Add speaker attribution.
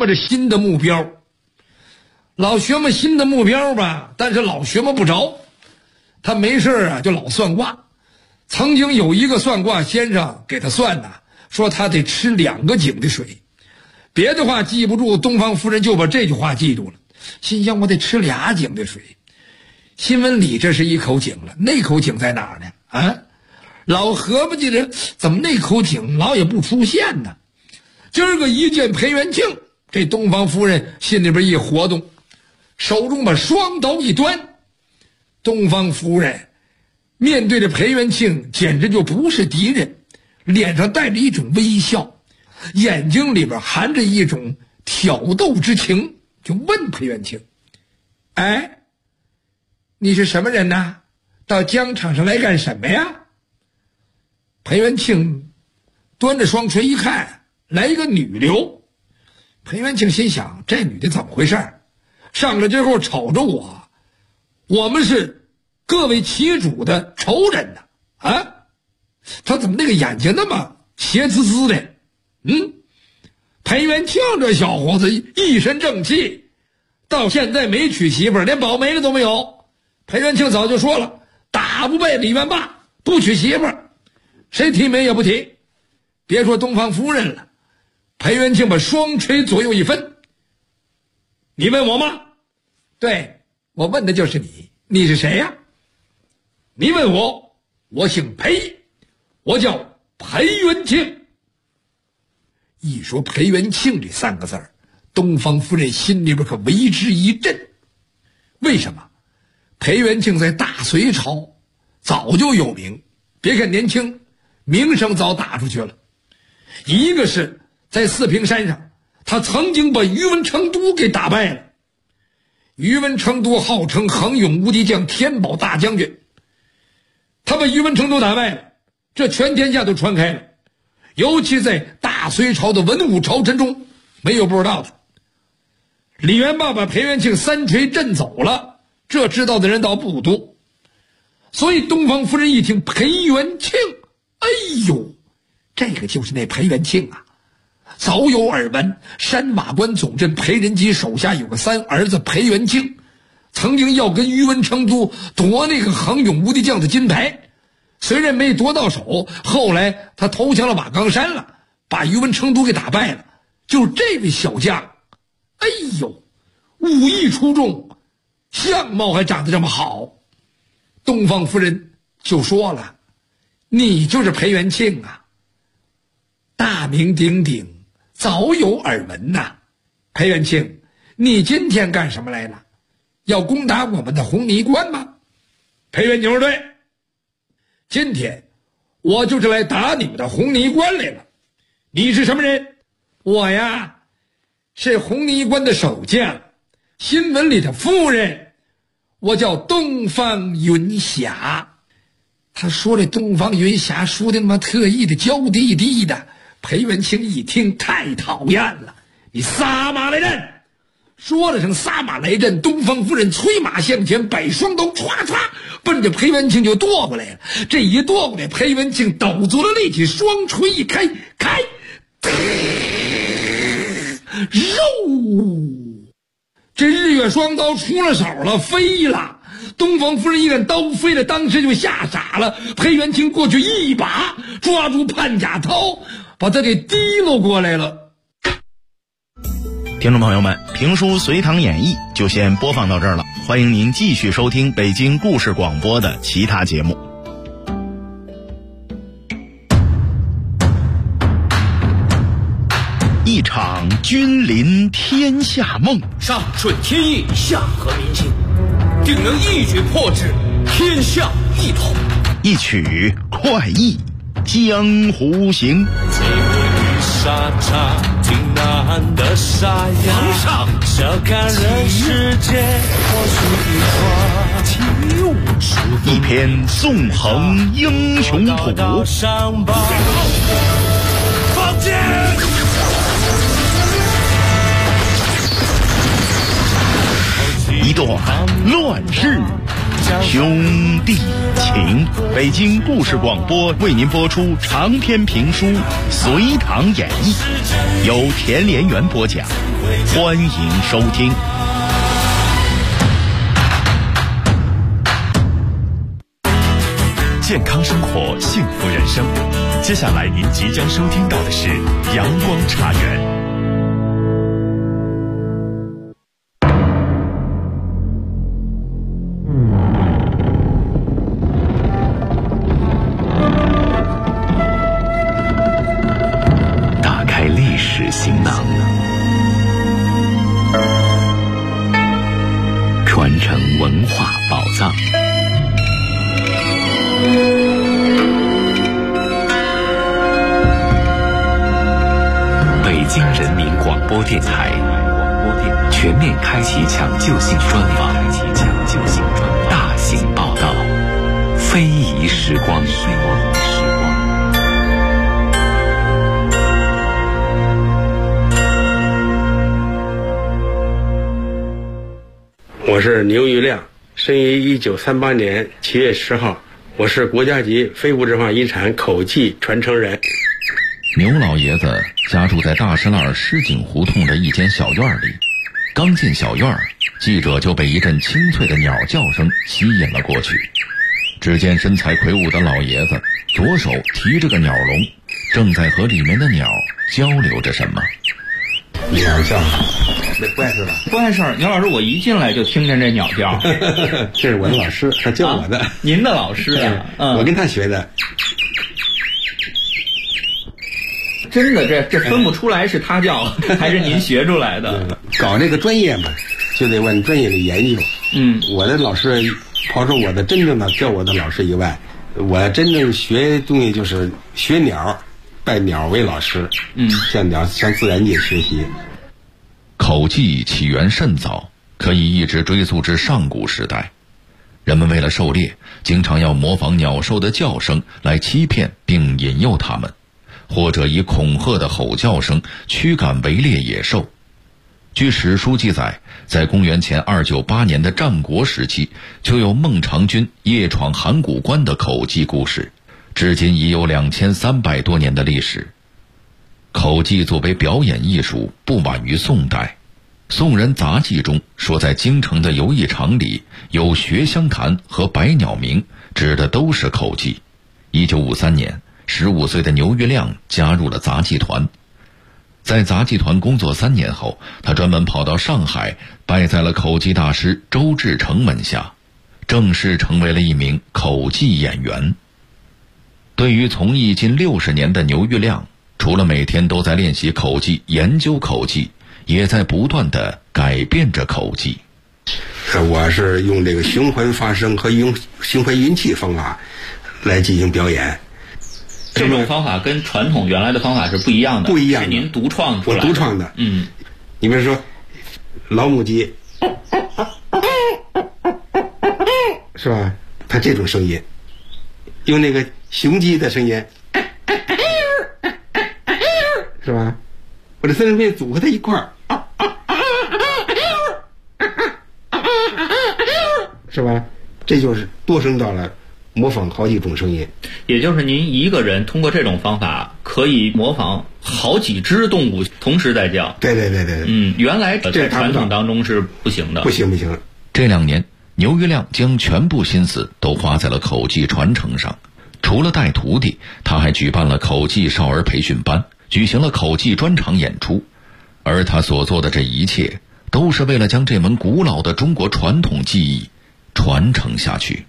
Speaker 1: 磨着新的目标。老学磨新的目标吧，但是老学磨不着，他没事啊就老算卦。曾经有一个算卦先生给他算呐，说他得吃2个井的水，别的话记不住，东方夫人就把这句话记住了，心想我得吃2井的水。新闻里这是一口井了，那口井在哪儿呢？啊，老合不记着怎么那口井老也不出现呢？今儿个一见裴元庆，这东方夫人心里边一活动，手中把双刀一端。东方夫人面对着裴元庆简直就不是敌人，脸上带着一种微笑，眼睛里边含着一种挑逗之情，就问裴元庆：哎，你是什么人呢？到疆场上来干什么呀？裴元庆端着双锤一看，来一个女流。裴元庆心想，这女的怎么回事？上来之后瞅着我们是各位旗主的仇人呢。啊，他怎么那个眼睛那么邪滋滋的？裴元庆这小伙子一身正气，到现在没娶媳妇儿，连保媒的都没有。裴元庆早就说了，打不败李元霸，不娶媳妇儿，谁提名也不提。别说东方夫人了，裴元庆把双锤左右一分：你问我吗？对，我问的就是你，你是谁呀？你问我，我姓裴，我叫裴元庆。一说裴元庆这3个字儿，东方夫人心里边可为之一震。为什么？裴元庆在大隋朝早就有名，别看年轻，名声早打出去了。一个是在四平山上，他曾经把宇文成都给打败了。宇文成都号称横勇无敌将，天宝大将军，他把宇文成都打败了，这全天下都传开了。尤其在大隋朝的文武朝臣中，没有不知道的。李元霸把裴元庆3锤震走了，这知道的人倒不多。所以东方夫人一听裴元庆，哎呦，这个就是那裴元庆啊，早有耳闻。山马关总镇裴仁基手下有个3儿子裴元庆，曾经要跟宇文成都夺那个横勇无敌将的金牌，虽然没夺到手，后来他投降了瓦岗山了，把宇文成都给打败了。就这位小将，哎呦，武艺出众，相貌还长得这么好。东方夫人就说了，你就是裴元庆啊，大名鼎鼎，早有耳闻呐。裴元庆，你今天干什么来了？要攻打我们的红泥关吗？裴元庆说对，今天我就是来打你们的红泥关来了。你是什么人？我呀，是红泥关的守将，新闻里的夫人，我叫东方云霞。他说这东方云霞说的他妈特意的娇滴滴的。裴元庆一听太讨厌了，你撒马来阵！说了声撒马来阵，东方夫人催马向前，摆双刀唰唰奔着裴元庆就剁过来了。这一剁过来，裴元庆抖足了力气，双锤一开，肉！这日月双刀出了手了，飞了。东方夫人一看刀飞了，当时就吓傻了。裴元庆过去一把抓住潘甲涛，把他给提溜过来了。
Speaker 2: 听众朋友们，评书《隋唐演义》就先播放到这儿了，欢迎您继续收听北京故事广播的其他节目。一场君临天下梦，
Speaker 3: 上顺天意，下合民心，定能一举破之，天下一统。
Speaker 2: 一曲快意江湖行。
Speaker 4: 沙场挺难的沙哑，
Speaker 3: 皇上
Speaker 4: 小看人世间或许
Speaker 2: 一篇纵横英雄谱，
Speaker 4: 放箭！
Speaker 2: 一段乱世兄弟情。北京故事广播为您播出长篇评书《隋唐演义》，由田连元播讲，欢迎收听。
Speaker 5: 健康生活，幸福人生。接下来您即将收听到的是阳光茶园。打开历史行囊，传承文化宝藏。北京人民广播电台全面开启抢救性专访，大型报道，非遗时光。
Speaker 6: 我是牛玉亮，生于1938年7月10号，我是国家级非物质文化遗产口技传承人。
Speaker 7: 牛老爷子家住在大石栏狮井胡同的一间小院里，刚进小院，记者就被一阵清脆的鸟叫声吸引了过去。只见身材魁梧的老爷子左手提着个鸟笼，正在和里面的鸟交流着什么。
Speaker 6: 鸟叫，那不碍事吧？
Speaker 8: 不碍事。牛老师，我一进来就听见这鸟叫。
Speaker 6: 这是我的老师，他教我的。
Speaker 8: 您的老师啊？
Speaker 6: 我跟他学的。
Speaker 8: 真的，这分不出来是他教还是您学出来的。
Speaker 6: 搞这个专业嘛，就得往专业里研究。我的老师，刨出我的真正的教我的老师以外，我真正学东西就是学鸟，拜鸟为老师。向自然界学习。
Speaker 7: 口技起源甚早，可以一直追溯至上古时代。人们为了狩猎，经常要模仿鸟兽的叫声来欺骗并引诱它们，或者以恐吓的吼叫声驱赶围猎野兽。据史书记载，在公元前298年的战国时期，就有孟尝君夜闯函谷关的口技故事，至今已有2300多年的历史。口技作为表演艺术，不晚于宋代。宋人杂记中说，在京城的游艺场里有学香弹和百鸟鸣，指的都是口技。1953年，15岁的牛玉亮加入了杂技团。在杂技团工作3年后，他专门跑到上海，拜在了口技大师周志成门下，正式成为了一名口技演员。对于从艺近60年的牛玉亮，除了每天都在练习口技、研究口技，也在不断地改变着口技。
Speaker 6: 我是用这个循环发声和用循环运气方法来进行表演。
Speaker 8: 这种方法跟传统原来的方法是不一样的，
Speaker 6: 不一样的，
Speaker 8: 是您独创出来的。
Speaker 6: 我独创的。你比如说老母鸡，是吧？它这种声音，用那个雄鸡的声音，是吧？我这三声变组合在一块儿，是吧？这就是多声道了，模仿好几种声音。
Speaker 8: 也就是您一个人通过这种方法可以模仿好几只动物同时在叫。
Speaker 6: 对。
Speaker 8: 原来在传统当中是不行的。不行。
Speaker 7: 这2年，牛玉亮将全部心思都花在了口技传承上。除了带徒弟，他还举办了口技少儿培训班，举行了口技专场演出。而他所做的这一切，都是为了将这门古老的中国传统技艺传承下去。